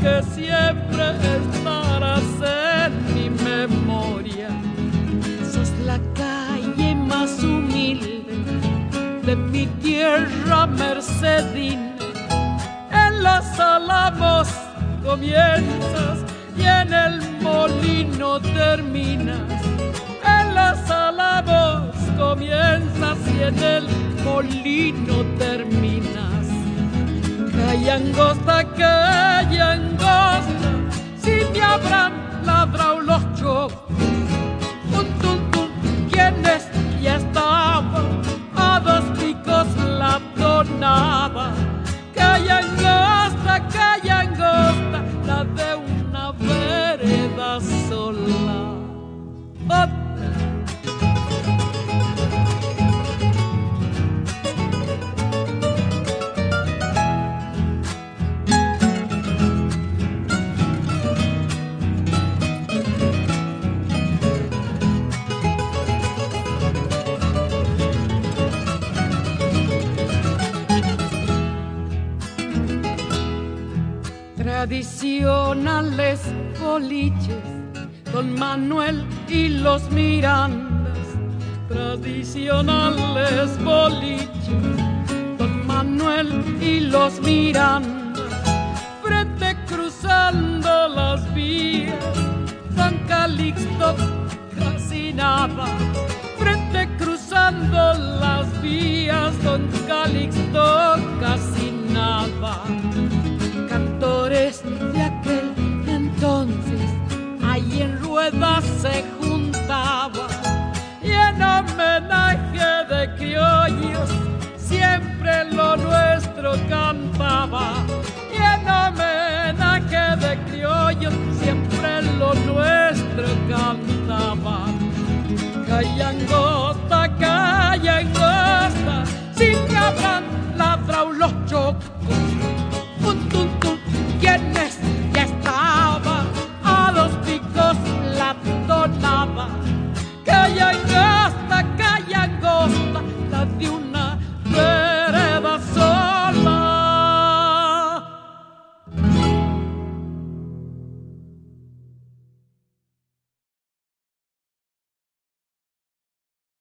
que siempre estarás en mi memoria. Sos la calle más humilde de mi tierra mercedina. En los álamos comienzas y en el molino terminas. En los álamos comienzas y en el molino terminas. Calle angosta, si me habrán ladrado los chocos. Quienes ya estaba a dos picos la tonaba. Calle angosta, la de una vereda sola. Tradicionales boliches, Don Manuel y los Mirandas. Tradicionales boliches, Don Manuel y los Mirandas. Frente cruzando las vías, San Calixto casi nada. Frente cruzando las vías, Don Calixto casi nada. Cantores de aquel entonces, ahí en ruedas se juntaba y en homenaje de criollos siempre lo nuestro cantaba. Y en homenaje de criollos siempre lo nuestro cantaba. Calle angosta, si te habrán ladrado los chocos. Quienes ya estaba a dos picos la tonaba.